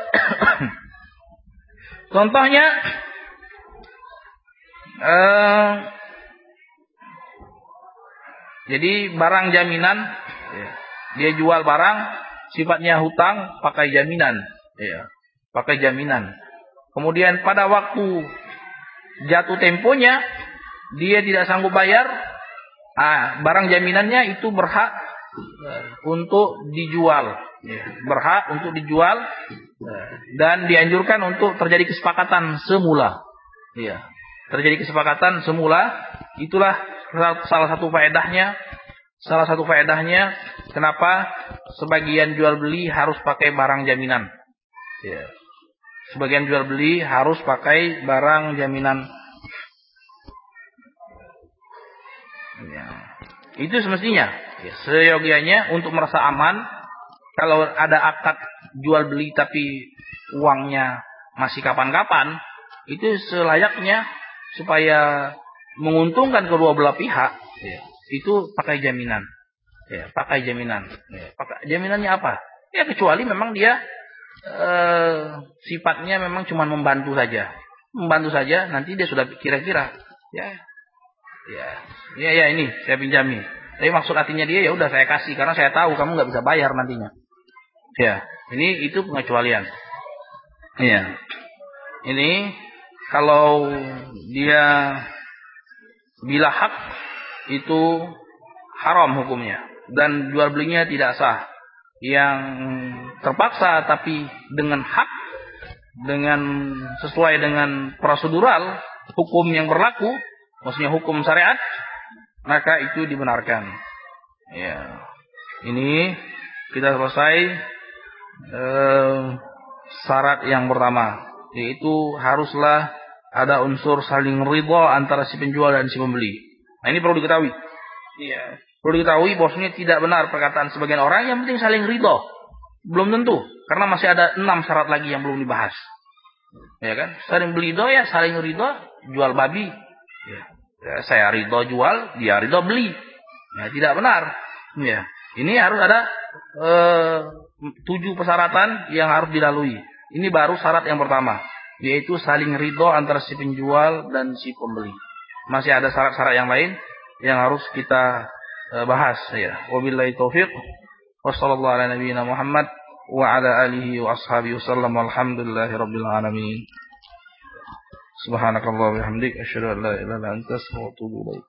contohnya uh, jadi barang jaminan, ya. Dia jual barang sifatnya hutang pakai jaminan, ya. Pakai jaminan. Kemudian pada waktu jatuh temponya dia tidak sanggup bayar, ah, barang jaminannya itu berhak untuk dijual, ya. Berhak untuk dijual, dan dianjurkan untuk terjadi kesepakatan semula, ya. Terjadi kesepakatan semula. Itulah salah satu faedahnya. Salah satu faedahnya kenapa sebagian jual beli harus pakai barang jaminan, ya. Sebagian jual beli harus pakai barang jaminan. Ya. Itu semestinya, ya, seyogianya untuk merasa aman. Kalau ada akad jual beli tapi uangnya masih kapan-kapan, itu selayaknya supaya menguntungkan kedua belah pihak, ya, itu pakai jaminan, ya, pakai jaminan. Ya, pakai jaminannya apa? Ya kecuali memang dia eh, sifatnya memang cuma membantu saja, membantu saja. Nanti dia sudah kira-kira, ya. Ya, ya, ya ini saya pinjami. Tapi maksud hatinya dia ya udah saya kasih karena saya tahu kamu nggak bisa bayar nantinya. Ya, ini itu pengecualian. Ya, ini kalau dia bila hak itu haram hukumnya dan jual belinya tidak sah. Yang terpaksa tapi dengan hak, dengan sesuai dengan prosedural hukum yang berlaku, maksudnya hukum syariat, maka itu dibenarkan. Ya, ini kita selesai eh, syarat yang pertama, yaitu haruslah ada unsur saling ridha antara si penjual dan si pembeli. Nah ini perlu diketahui. Iya. Perlu diketahui bahwasanya tidak benar perkataan sebagian orang yang penting saling ridha. Belum tentu, karena masih ada enam syarat lagi yang belum dibahas. Ya kan? Saling ridha ya saling ridha jual babi. Ya. Ya, saya ridho jual, dia ridho beli. Nah, tidak benar. Ya, ini harus ada eh, tujuh persyaratan yang harus dilalui. Ini baru syarat yang pertama, yaitu saling ridho antara si penjual dan si pembeli. Masih ada syarat-syarat yang lain yang harus kita eh, bahas. Ya, wabillahi taufiq. Wassallallahu ala nabiyyina Muhammad wa ala alihi wa ashabihi wasallam. Walhamdulillahirabbil alamin. Subhanakallah wa bihamdik asyhadu an la ilaha illa anta astaghfiruka wa atubu ilaik.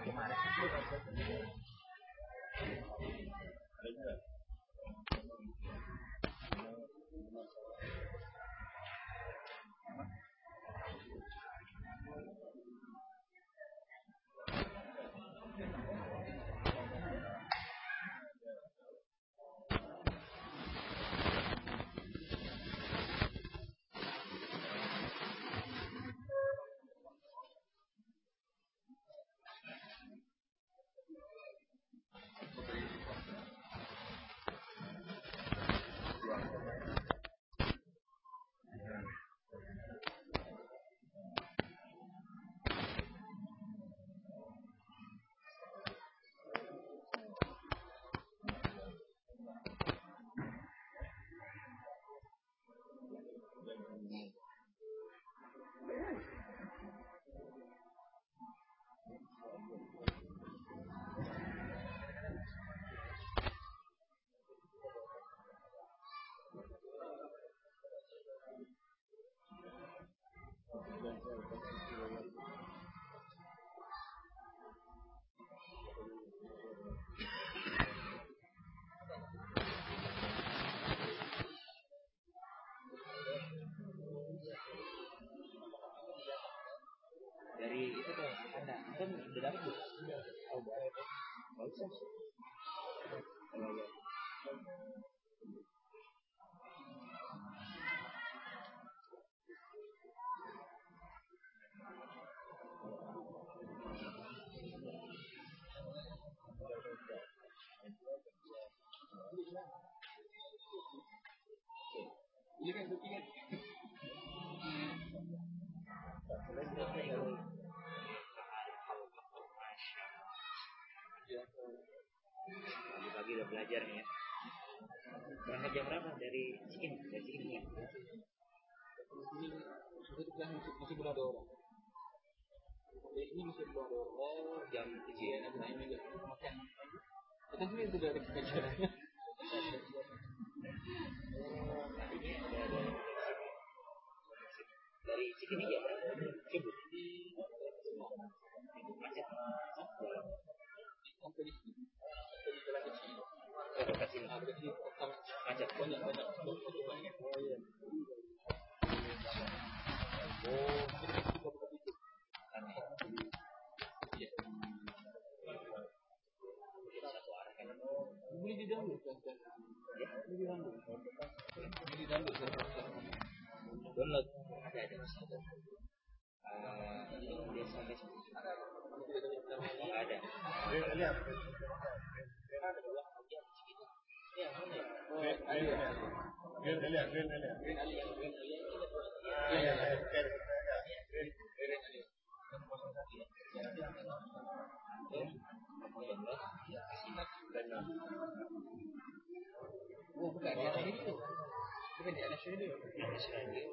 kemarin. Dari itu tuh ada kan udah dapat tuh oh boleh tuh bagus kalau ya ini kan buktinya pagi-pagi udah belajar nih ya. Berangkat jam berapa dari Cikin? Dari Cikin ya? Ini masih belum ada orang. Ini masih belum ada orang. Oh, jam tujuh ya. Nah, ini juga makan. Kita sini sudah ada pelajarannya. Nah, ini ada ada dari Cikin ya. Coba di macet. Sampai di sini. Sampai di sini. Ada di macet banyak banyak. Oh iya. Oh, aneh. Iya. Satu arah kan. Beli di dalam kan? Ya, beli di dalam. Beli di dalam. Download ada ada satu. Ah, ini dia sampai sini. Enggak ada. Lihat. Ada dua bagian segitu. Ya, mana? Oh, ada. Green lihat, green lihat. Green lihat, green lihat. Ya, ya, ya. Green, green lihat. Oh, bukan di atas ini tuh. Bukan di atas ini. Di atas radio.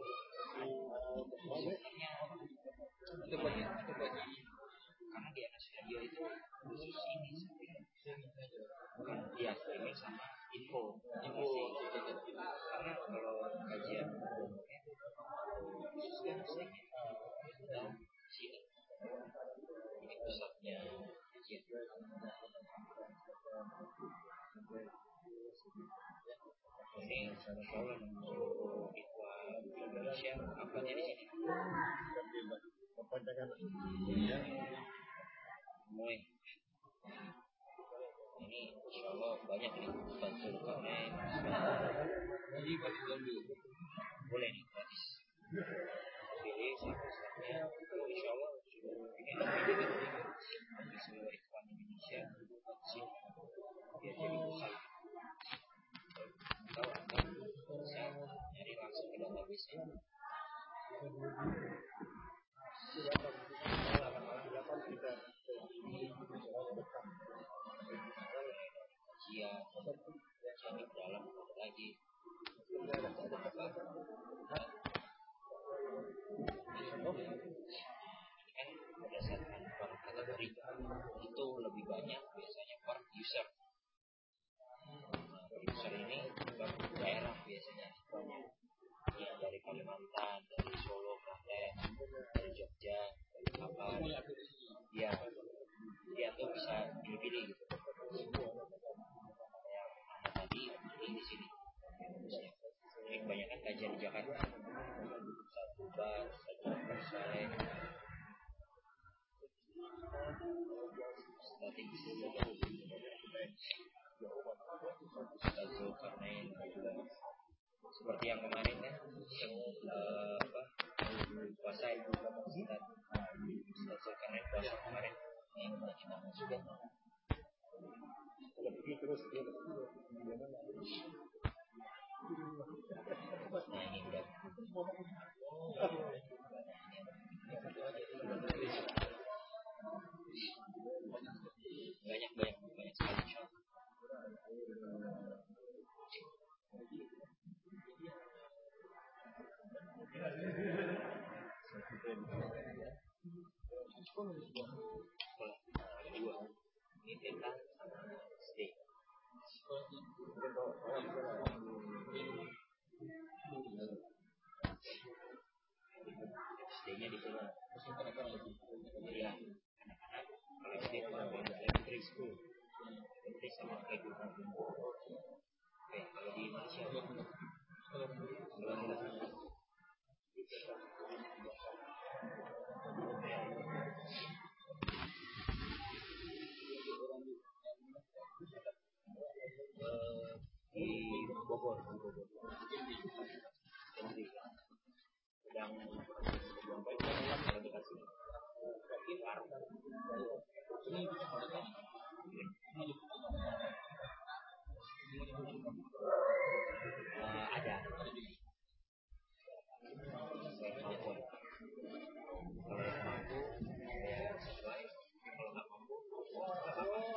Itu bagi, itu bagi. Karena di atas radio itu khusus ini bukan dia streaming sama info info karena kalau kajian khusus kan streaming dan sini ini pusatnya kajian ini sama kalau untuk Indonesia apa jadi sini mulai ini insya Allah banyak nih bantu karena jadi gratis dulu boleh nih gratis pilih satu-satunya kalau insya Allah ini nanti semua ikhwan Indonesia sih biar jadi usaha atau anda bisa nyari langsung ke database nya kajian kajian di dalam lagi kan berdasarkan per kategori itu lebih banyak biasanya per user. Per user ini per daerah biasanya banyak ya dari Kalimantan, dari Solo, Klaten, dari Jogja, dari Kapan, ya di Zulkarnain seperti yang kemarin kan yang uh, apa puasa itu Ustaz Zulkarnain puasa kemarin yang kita juga kalau pergi terus dia nah ini udah banyak banyak banyak sekali ini tentang stay stay-nya di sana ya anak-anak kalau stay itu elementary school elementary sama kayak gitu oke kalau di Malaysia di Bogor, di Bogor. Sedang sedang dikasih park. Uh, ada. Saya mampu. Kalau yang mampu, saya sesuai. Kalau nggak mampu, nggak apa-apa.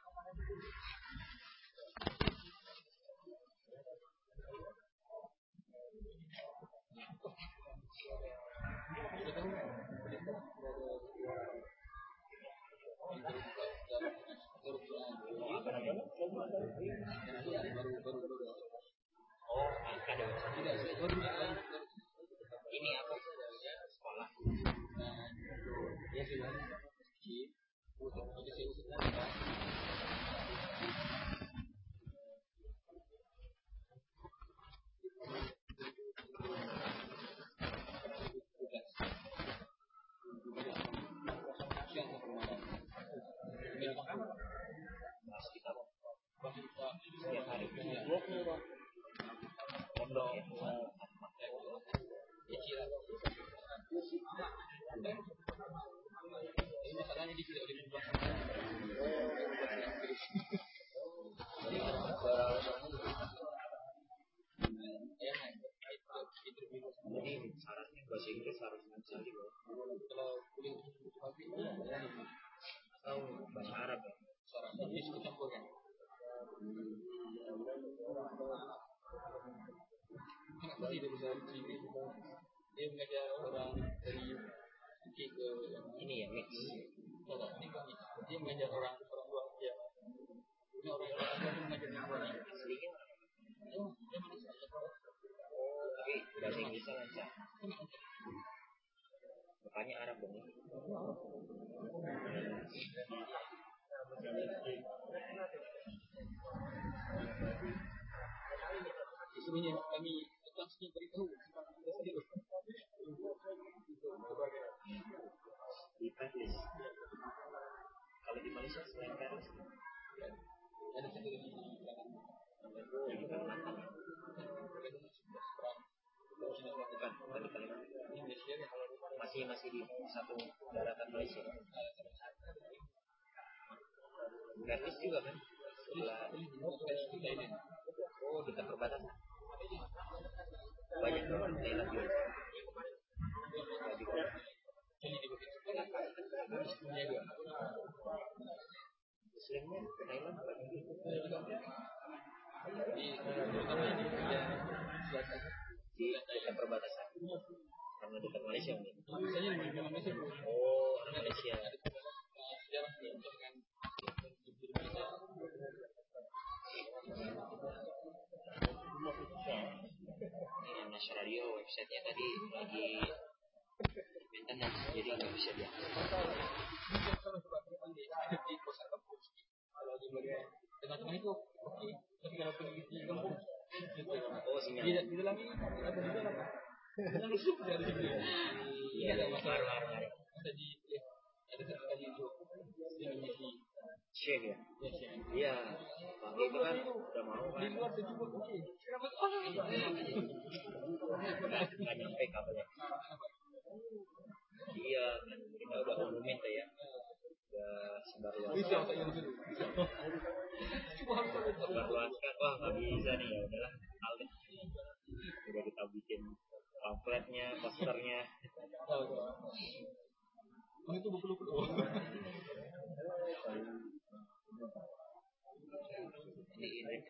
Oh, ada ini apa sekolah ya sudah setiap hari pondok ini masalahnya di tidak boleh dibuang jadi syaratnya bahasa Inggris harus bisa juga kalau kuliah atau bahasa Arab ya syarat Inggris campur kan kenapa sih dia bisa begini dia mengajar orang dari U K ke ini ya mix tidak ini kan dia mengajar orang orang luar ya ini orang yang orang mengajar yang luar aslinya oh dia mana saja oh tapi bahasa Inggrisnya lancar makanya Arab dong sebenarnya kami langsung beritahu di Paris kalau di Malaysia selain Paris ada sendiri di Kalimantan bukan bukan di Kalimantan masih masih di satu daratan Malaysia Paris juga kan sebelah oh dekat perbatasan banyak orang Thailand juga Muslimnya ke Thailand banyak di terutama di selatan di dekat perbatasan karena dekat Malaysia ini misalnya di Malaysia oh orang Malaysia sejarah dengan ini National Radio website-nya tadi lagi maintenance jadi nggak bisa dia kalau di tengah-tengah itu oke tapi kalau pergi di kampung oh sinyal tidak tidak lagi ada di dalam dalam rusuk dari sini iya ada masalah ada di ada sekali itu Syekh ya. Iya. Tapi itu kan udah mau kan. Di luar juga oke. Kan nyampe kabarnya. Iya, kita udah umumin tuh ya. Udah sebar luaskan. Sebar luaskan. Wah nggak bisa nih, ya udahlah. Alih. Udah kita bikin pamfletnya, posternya. Oh itu betul-betul.